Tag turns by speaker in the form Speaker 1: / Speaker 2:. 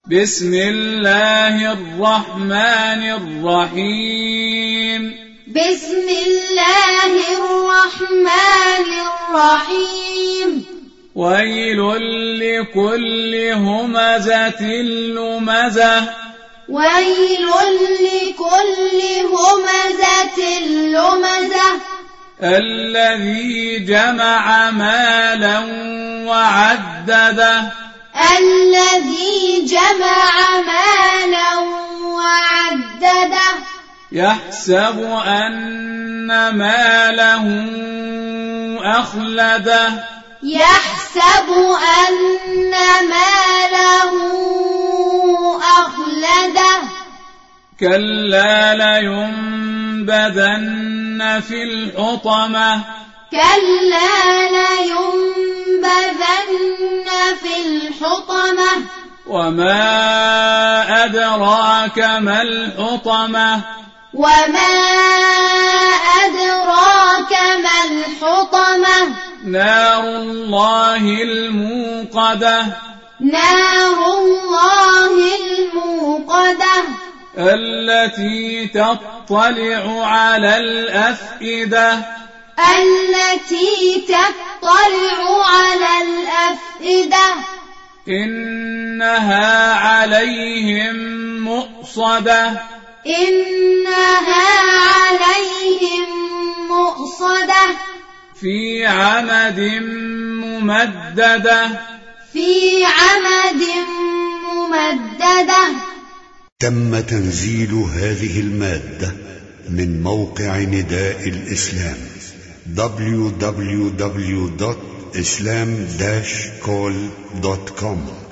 Speaker 1: بسم الله الرحمن الرحيم
Speaker 2: بسم الله الرحمن الرحيم
Speaker 1: ويل لكل همزة لمزة
Speaker 2: ويل لكل همزة لمزة
Speaker 1: الذي جمع مالا وعدده
Speaker 2: الذي جمع مالا وعدده
Speaker 1: يحسب أن ماله أخلده
Speaker 2: يحسب أن ماله أخلده
Speaker 1: كلا لينبذن في الحطمة
Speaker 2: كلا لينبذن في الحطمة
Speaker 1: وما أدراك ما الحطمة
Speaker 2: وما أدراك ما الحطمة
Speaker 1: نار الله الموقدة
Speaker 2: نار الله الموقدة
Speaker 1: التي تطلع على الأفئدة
Speaker 2: التي تطلع على الأفئدة
Speaker 1: إنها عليهم مؤصدة
Speaker 2: إنها عليهم مؤصدة
Speaker 1: في عمد ممددة
Speaker 2: في عمد ممددة.
Speaker 3: تم تنزيل هذه المادة من موقع نداء الإسلام www.islam-call.com